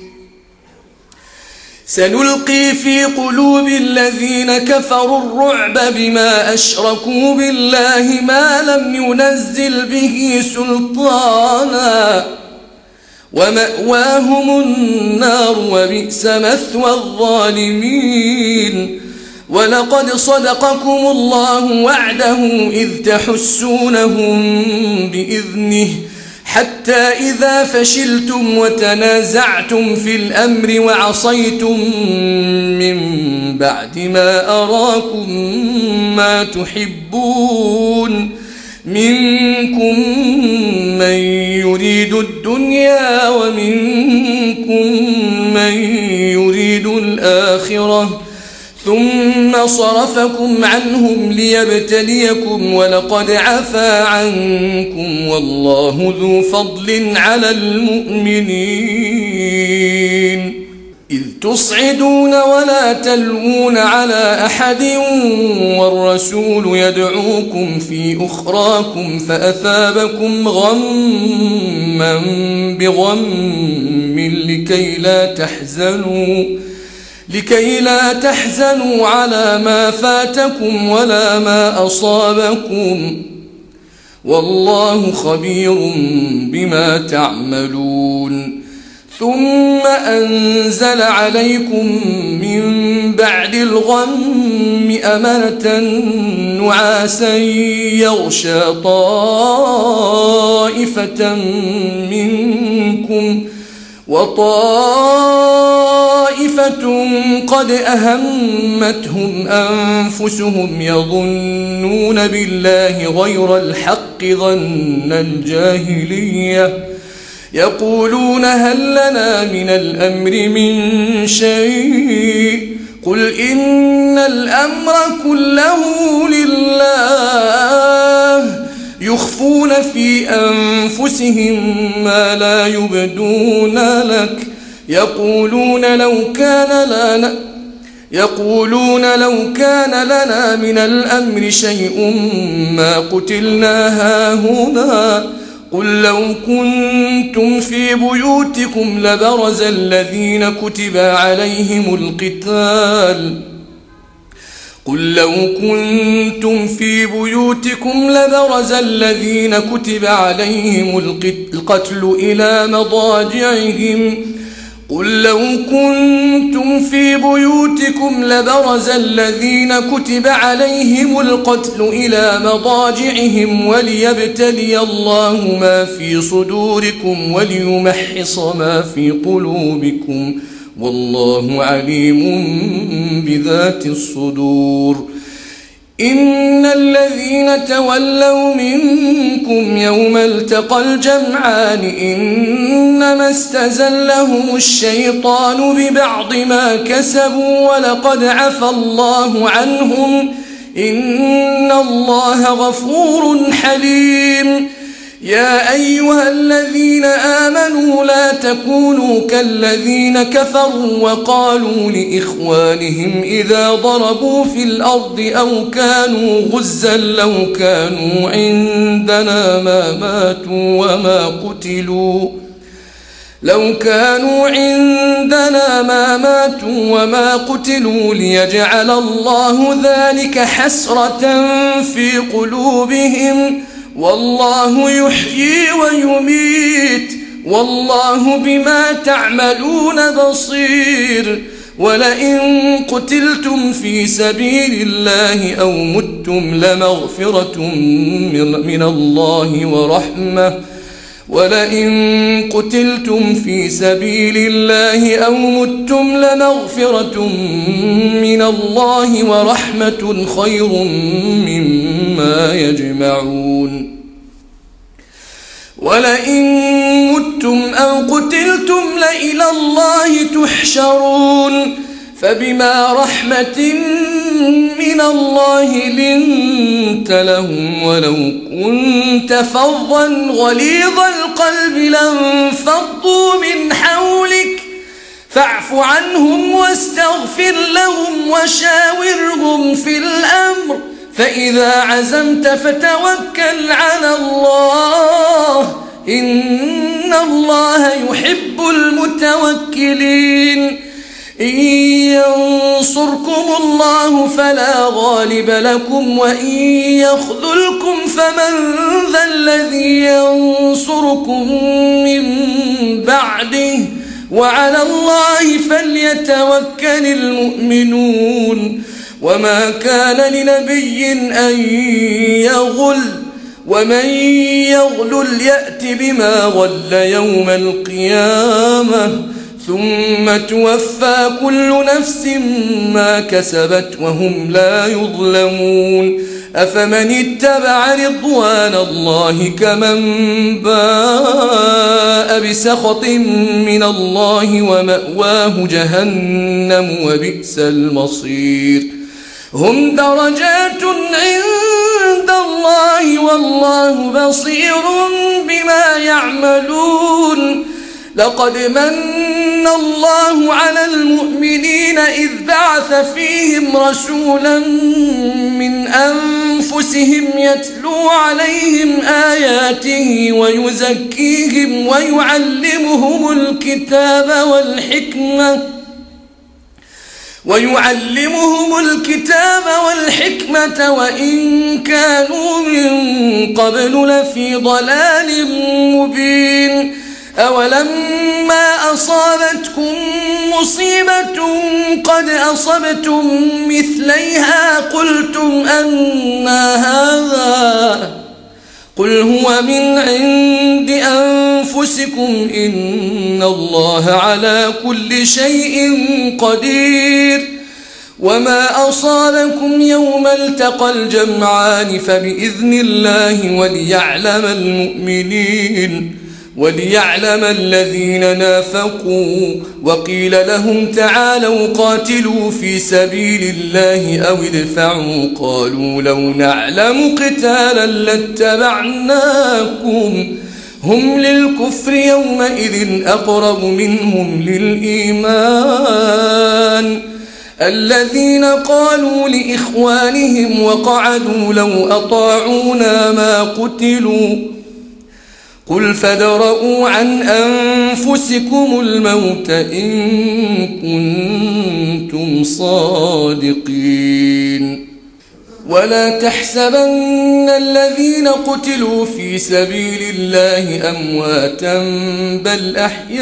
سنلقي في قلوب الذين كفروا الرعب بما أشركوا بالله ما لم ينزل به سلطانا ومأواهم النار وبئس مثوى الظالمين ولقد صدقكم الله وعده إذ تحسونهم بإذنه حتى إذا فشلتم وتنازعتم في الأمر وعصيتم من بعد ما أراكم ما تحبون منكم من يريد الدنيا ومنكم من يريد الآخرة ثم صرفكم عنهم ليبتليكم ولقد عفا عنكم والله ذو فضل على المؤمنين. إذ تصعدون ولا تلوون على أحد والرسول يدعوكم في أخراكم فأثابكم غما بغم لكي لا تحزنوا لكي لا تحزنوا على ما فاتكم ولا ما أصابكم والله خبير بما تعملون. ثم أنزل عليكم من بعد الغم أمنة نعاسا يغشى طائفة منكم وطائفة قد أهمتهم أنفسهم يظنون بالله غير الحق ظن الجاهلية يقولون هل لنا من الأمر من شيء قل إن الأمر كله لله يخفون في أنفسهم ما لا يبدون لك يقولون لو كان لنا يقولون لو كان لنا من الأمر شيء ما قتلنا هاهنا قل لو كنتم في بيوتكم لبرز الذين كتب عليهم القتال قل لو كنتم في بيوتكم لبرز الذين كتب عليهم القتل إلى مضاجعهم قل لو كنتم في بيوتكم لبرز الذين كتب عليهم القتل إلى مضاجعهم وليبتلي الله ما في صدوركم وليمحص ما في قلوبكم والله عليم بذات الصدور. إن الذين تولوا منكم يوم التقى الجمعان إنما استزلهم الشيطان ببعض ما كسبوا ولقد عفى الله عنهم إن الله غفور حليم. يا أيها الذين آمنوا لا تكونوا كالذين كفروا وقالوا لإخوانهم إذا ضربوا في الأرض أو كانوا غزا لو كانوا عندنا ما ماتوا وما قتلوا لو كانوا عندنا ما ماتوا وما قتلوا ليجعل الله ذلك حسرة في قلوبهم والله يحيي ويميت والله بما تعملون بصير. ولئن قتلتم في سبيل الله أو متم لمغفرة من الله ورحمة ولئن قتلتم في سبيل الله أو متم لمغفرة من الله ورحمة خير مما يجمعون. ولئن متم أو قتلتم لإلى الله تحشرون فبما رحمة من الله لنت لهم ولو كنت فظا غليظ القلب لانفضوا من حولك فاعف عنهم واستغفر لهم وشاورهم في الأمر فإذا عزمت فتوكل على الله إن الله يحب المتوكلين. إن ينصركم الله فلا غالب لكم وإن يخذلكم فمن ذا الذي ينصركم من بعده وعلى الله فليتوكل المؤمنون. وما كان لنبي أن يغل ومن يغلل يأت بما غل يوم القيامة ثم توفى كل نفس ما كسبت وهم لا يظلمون. أفمن اتبع رضوان الله كمن باء بسخط من الله ومأواه جهنم وبئس المصير هم درجات عند الله والله بصير بما يعملون لقد من الله على المؤمنين إذ بعث فيهم رسولا من أنفسهم يتلو عليهم آياته ويزكيهم ويعلمهم الكتاب والحكمة ويعلمهم الكتاب والحكمة وإن كانوا من قبل لفي ضلال مبين أولما أصابتكم مصيبة قد أصبتم مثليها قلتم أنى هذا قل هو من عند أنفسكم إن الله على كل شيء قدير وما أصابكم يوم التقى الجمعان فبإذن الله وليعلم المؤمنين وليعلم الذين نافقوا وقيل لهم تعالوا قاتلوا في سبيل الله أو ادفعوا قالوا لو نعلم قتالا لاتبعناكم هم للكفر يومئذ أقرب منهم للإيمان الذين قالوا لإخوانهم وقعدوا لو أطاعونا ما قتلوا قل فادرءوا عن أنفسكم الموت إن كنتم صادقين ولا تحسبن الذين قتلوا في سبيل الله أمواتا بل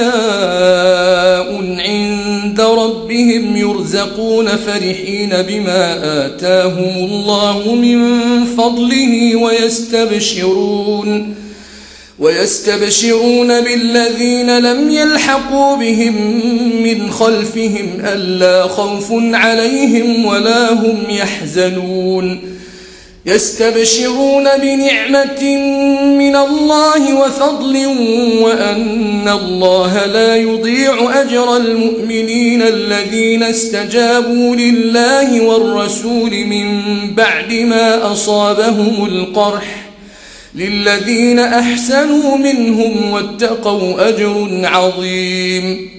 أحياء عند ربهم يرزقون فرحين بما آتاهم الله من فضله ويستبشرون ويستبشرون بالذين لم يلحقوا بهم من خلفهم ألا خوف عليهم ولا هم يحزنون يستبشرون بنعمة من الله وفضل وأن الله لا يضيع أجر المؤمنين الذين استجابوا لله والرسول من بعد ما أصابهم القرح للذين أحسنوا منهم واتقوا أجر عظيم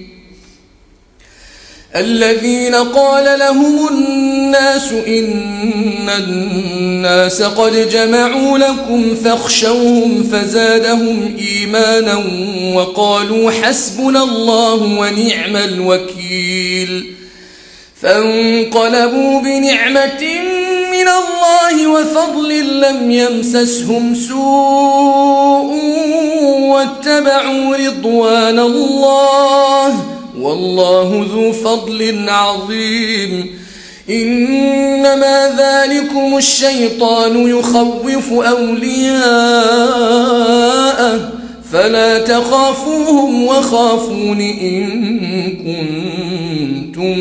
الذين قال لهم الناس إن الناس قد جمعوا لكم فاخشوهم فزادهم إيمانا وقالوا حسبنا الله ونعم الوكيل فانقلبوا بنعمة من الله وفضل لم يمسسهم سوء واتبعوا رضوان الله والله ذو فضل عظيم إنما ذلكم الشيطان يخوف أولياءه فلا تخافوهم وخافون إن كنتم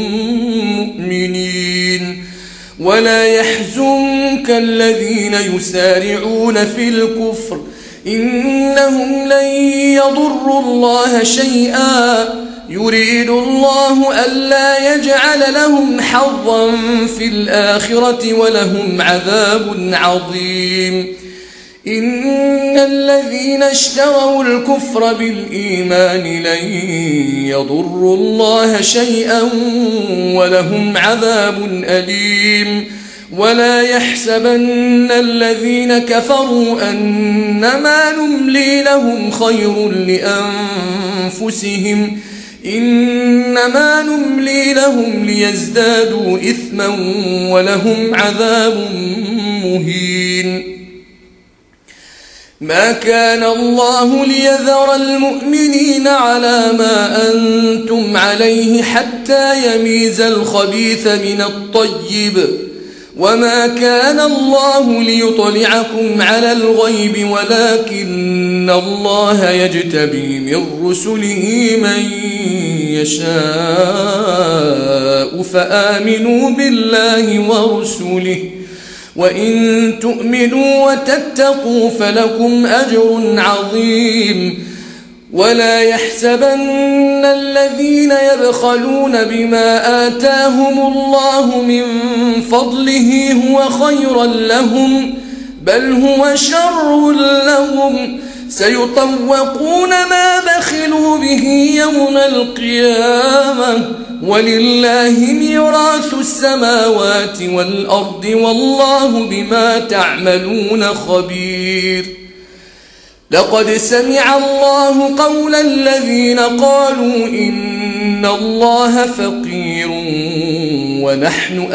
مؤمنين ولا يحزنك الذين يسارعون في الكفر إنهم لن يضروا الله شيئا يريد الله ألا يجعل لهم حظا في الآخرة ولهم عذاب عظيم إن الذين اشتروا الكفر بالإيمان لن يضروا الله شيئا ولهم عذاب أليم ولا يحسبن الذين كفروا أنما نملي لهم خير لأنفسهم إنما نملي لهم ليزدادوا إثما ولهم عذاب مهين ما كان الله ليذر المؤمنين على ما أنتم عليه حتى يميز الخبيث من الطيب وما كان الله ليطلعكم على الغيب ولكن الله يجتبي من رسله من يشاء فآمنوا بالله ورسله وإن تؤمنوا وتتقوا فلكم أجر عظيم. ولا يحسبن الذين يبخلون بما آتاهم الله من فضله هو خيرا لهم، بل هو شر لهم، سيطوقون ما بخلوا به يوم القيامة، ولله ميراث السماوات والأرض والله بما تعملون خبير. لقد سمع الله قول الذين قالوا إن الله فقير ونحن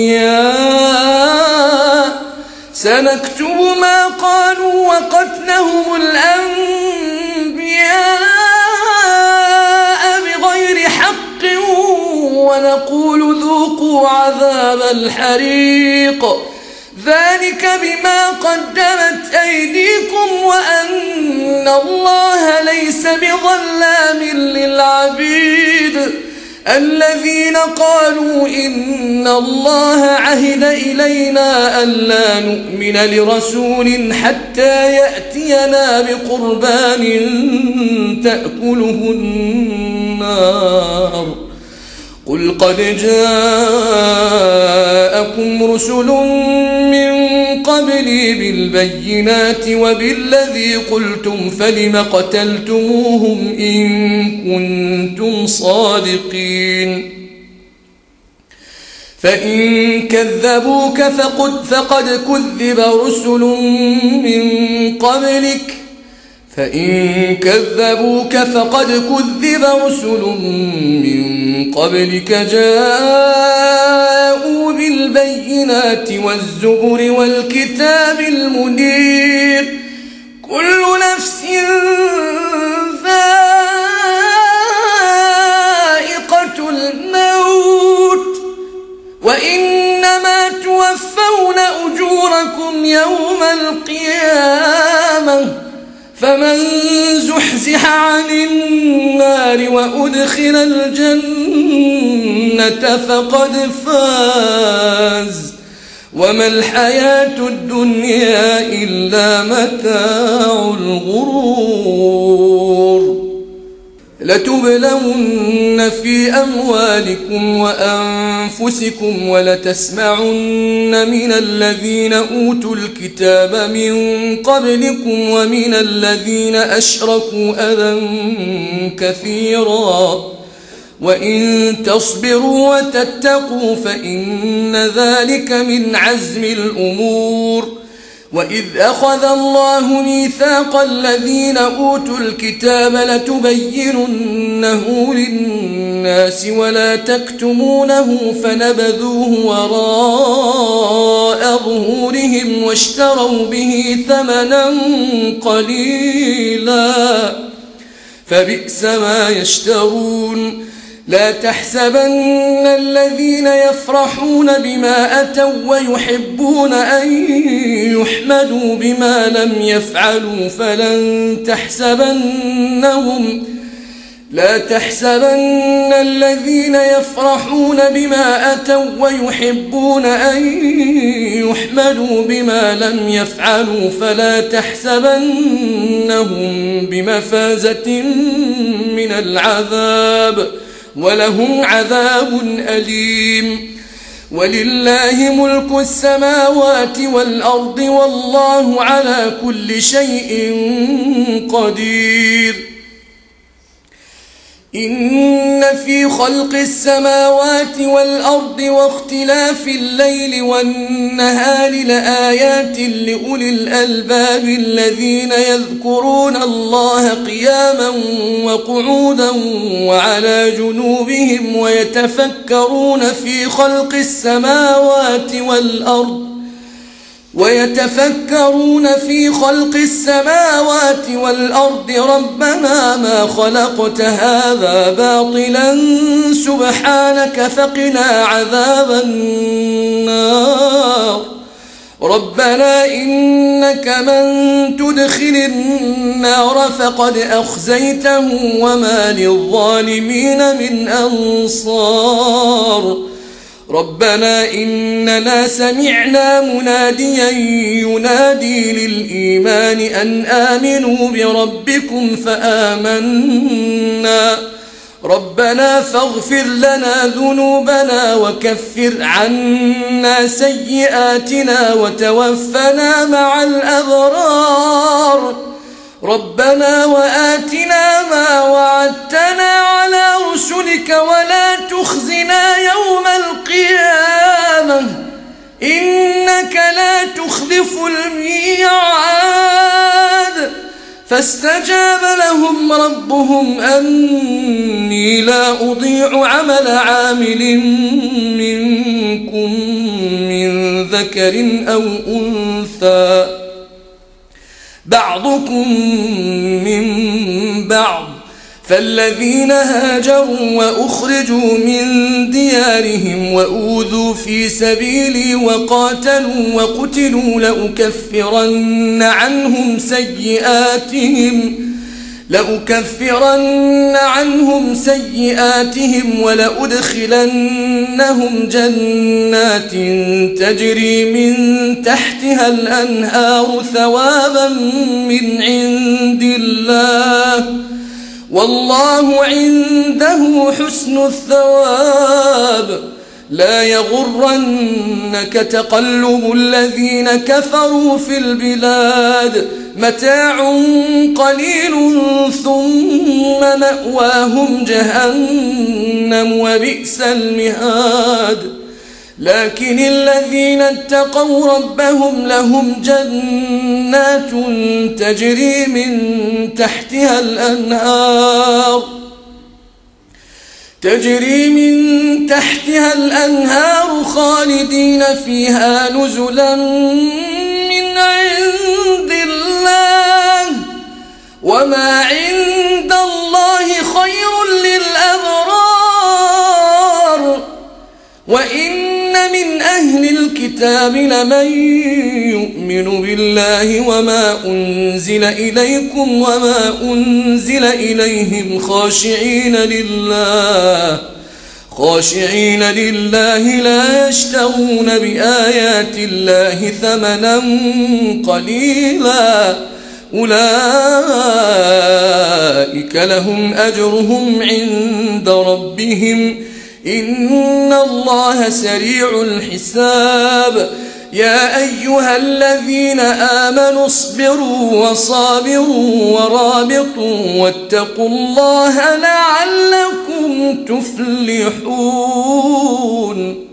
أغنياء، سنكتب ما قالوا وقتلهم الأنبياء بغير حق ونقول ذوقوا عذاب الحريق، ذلك بما قدمت أيديكم وأن الله ليس بظلام للعبيد. الذين قالوا إن الله عهد إلينا ألا نؤمن لرسول حتى يأتينا بقربان تأكله النار، قل قد جاءكم رسل من قبلي بالبينات وبالذي قلتم فلم قتلتموهم إن كنتم صادقين. فإن كذبوك فقد, فقد كذب رسل من قبلك فإن كذبوك فقد كذب رسل من قبلك جاءوا بالبينات والزبر والكتاب المنير، كل نفس ذائقة الموت وإنما توفون أجوركم يوم القيامة، فمن زحزح عن النار وأدخل الجنة فقد فاز، وما الحياة الدنيا إلا متاع الغرور. لتبلون في أموالكم وأنفسكم ولتسمعن من الذين أوتوا الكتاب من قبلكم ومن الذين أشركوا أذى كثيرا، وإن تصبروا وتتقوا فإن ذلك من عزم الأمور. وإذ أخذ الله ميثاق الذين أوتوا الكتاب لتبيننه للناس ولا تكتمونه فنبذوه وراء ظهورهم واشتروا به ثمنا قليلا فبئس ما يشترون. لا تحسبن الذين يفرحون بما أتوا ويحبون أن يحمدوا بما لم يفعلوا فلن تحسبنهم لا تحسبن الذين يفرحون بما أتوا ويحبون أن يحمدوا بما لم يفعلوا فلا تحسبنهم بمفازة من العذاب ولهم عذاب أليم. ولله ملك السماوات والأرض والله على كل شيء قدير. إن في خلق السماوات والأرض واختلاف الليل والنهار لآيات لأولي الألباب الذين يذكرون الله قياما وقعودا وعلى جنوبهم ويتفكرون في خلق السماوات والأرض ويتفكرون في خلق السماوات والأرض ربنا ما خلقت هذا باطلا سبحانك فقنا عذاب النار. ربنا إنك من تدخل النار فقد أخزيته وما للظالمين من أنصار. ربنا إننا سمعنا مناديا ينادي للإيمان أن آمنوا بربكم فآمنا ربنا فاغفر لنا ذنوبنا وكفر عنا سيئاتنا وتوفنا مع الأبرار ربنا وآتنا ما وعدتنا على رسلك ولا تخزنا يوم القيامة إنك لا تخلف الميعاد فاستجاب لهم ربهم أني لا أضيع عمل عامل منكم من ذكر أو أنثى بعضكم من بعض فالذين هاجروا وأخرجوا من ديارهم وأوذوا في سبيلي وقاتلوا وقتلوا لأكفرن عنهم سيئاتهم لأكفرن عنهم سيئاتهم ولأدخلنهم جنات تجري من تحتها الأنهار ثوابا من عند الله والله عنده حسن الثواب لا يغرنك تقلب الذين كفروا في البلاد متاع قليل ثم مأواهم جهنم وبئس المهاد لكن الذين اتقوا ربهم لهم جنات تجري من تحتها الأنهار تجري من تحتها الأنهار خالدين فيها نزلا من عند الله وما عند الله خير للأبرار وإن من أهل الكتاب لمن يؤمن بالله وما أنزل إليكم وما أنزل إليهم خاشعين لله خاشعين لله لا يشترون بآيات الله ثمنا قليلا أولئك لهم أجرهم عند ربهم إن الله سريع الحساب يا أيها الذين آمنوا اصبروا وصابروا ورابطوا واتقوا الله لعلكم تفلحون.